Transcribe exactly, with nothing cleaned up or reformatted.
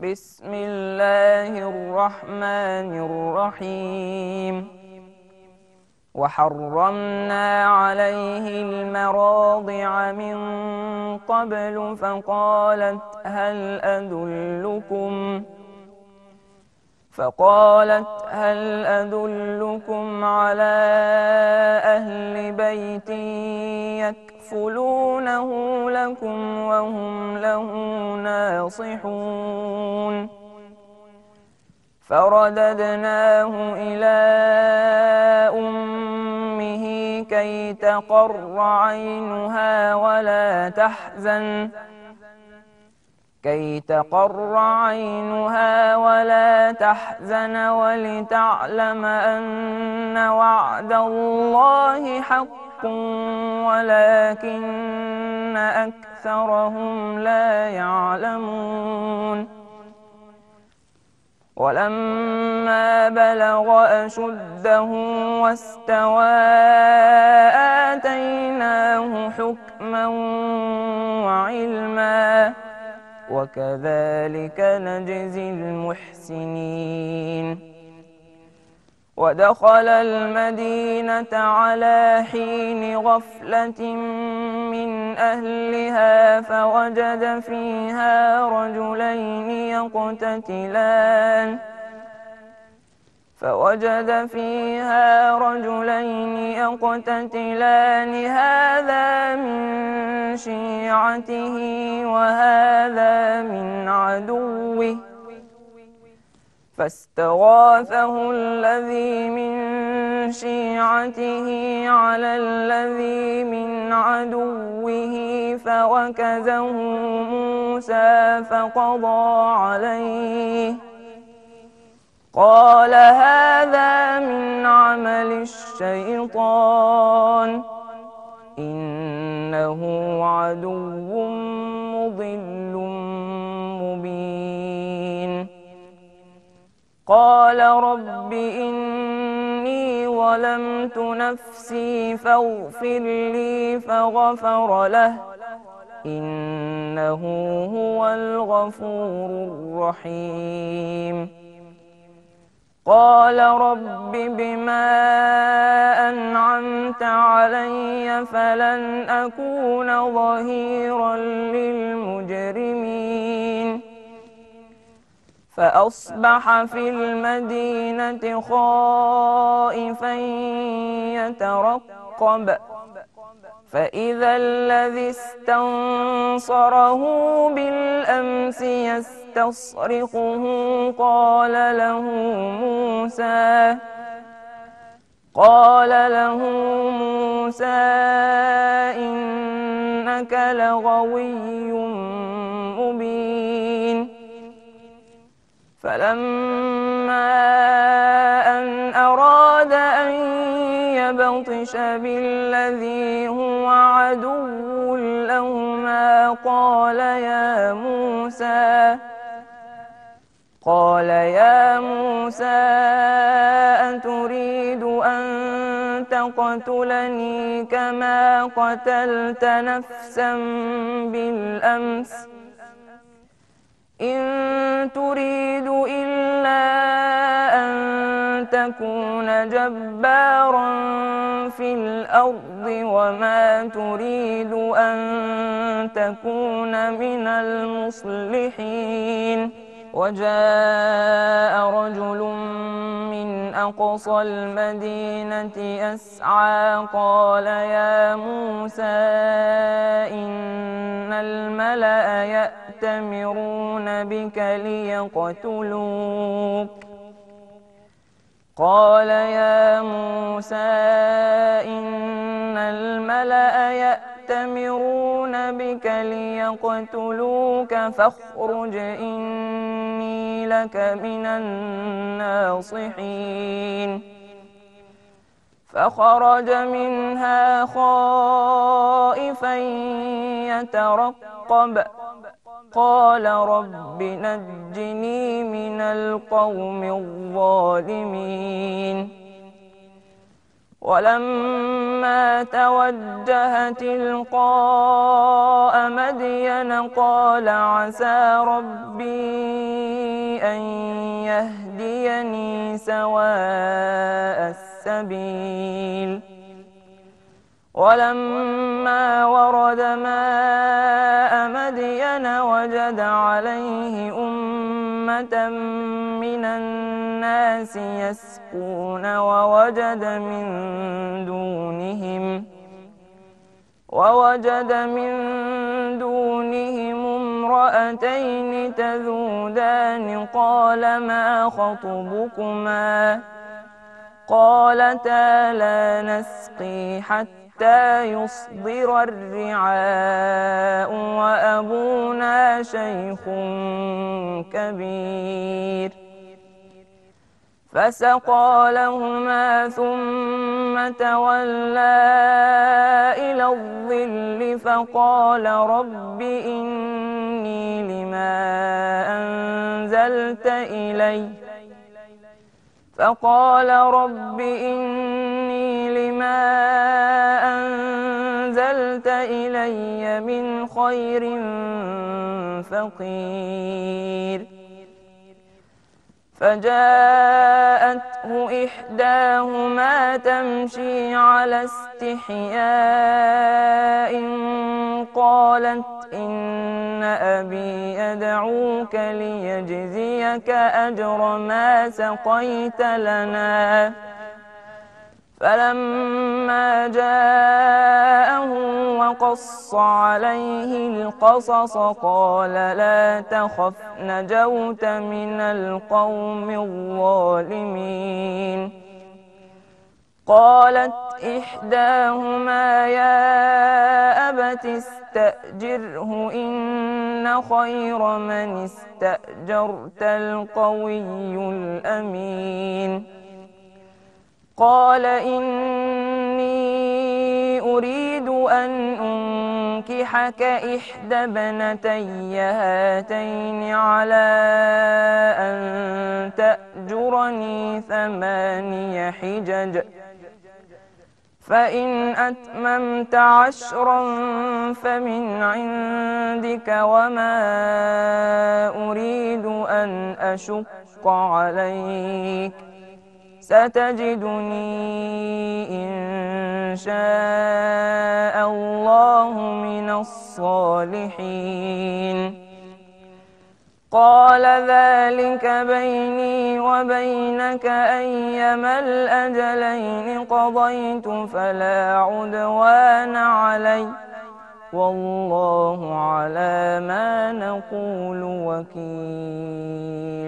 بسم الله الرحمن الرحيم. وحرمنا عليه المراضع من قبل فقالت هل أدلكم فقالت هل أدلكم على أهل بيت يكفلونه لكم وهم له ناصحون. فرددناه إلى أمه كي تقر عينها ولا تحزن كي تقر عينها ولا تحزن ولتعلم أن وعد الله حق ولكن أكثرهم لا يعلمون. ولما بلغ أشده واستوى آتيناه حكما وعلما وكذلك نجزي المحسنين. ودخل المدينة على حين غفلة من أهلها فوجد فيها رجلين يقتتلان فوجد فيها رجلين يقتتلان هذا من شيعته وهذا من عدوه فاستغاثه الذي من شيعته على الذي من عدوه فوكزه موسى فقضى عليه قال هذا من عمل الشيطان إنه عدو مضل مبين. قال رب إني ظلمت نفسي فاغفر لي فغفر له إنه هو الغفور الرحيم. قال رب بما أنعمت علي فلن أكون ظهيرا للمجرمين. فأصبح في المدينة خائفا يترقب فإذا الذي استنصره بالأمس يستصرخه قال له موسى قال له موسى إنك لغوي مبين. فلما أن أراد أن يبطش بالذي هو عدو لهما قال يا موسى قال يا موسى أتريد أن تقتلني كما قتلت نفسا بالأمس إن تريد إلا أن تكون جبارا في الأرض وما تريد أن تكون من المصلحين. وجاء رجل من أقصى المدينة يسعى قال يا موسى إن الملأ يأتمرون بك ليقتلوك قال يا موسى إن الملأ يأتمرون بك ليقتلوك فاخرج إني لك من الناصحين. فخرج منها خائفا يترقب قال رب نجني من القوم الظالمين. ولما توجه تلقاء مدين قال عسى ربي أن يهديني سواء السبيل. ولما ورد ماء مدين وجد عليه أمة من الناس يسقون ووجد من دونهم ووجد من دونهم امرأتين تذودان قال ما خطبكما قالتا لا نسقي حتى يصدر الرعاء وأبونا شيخ كبير. فسقى لهما ثم تولى إلى الظل فقال رب إني لما أنزلت إلي فقال رب إني لما أنزلت إلي من خير فقير. فجاءته إحداهما تمشي على استحياء قالت إن أبي يدعوك ليجزيك أجر ما سقيت لنا. فلما جاءه وقص عليه القصص قال لا تخف نجوت من القوم الظالمين. قالت إحداهما يا أبت استأجره إن خير من استأجرت القوي الأمين. قال إني أريد أن أنكحك إحدى ابنتي هاتين على أن تأجرني ثماني حجج فإن أتممت عشرا فمن عندك وما أريد أن أشق عليك ستجدني إن شاء الله من الصالحين. قال ذلك بيني وبينك أيما الأجلين قضيت فلا عدوان علي والله. والله على ما نقول وكيل.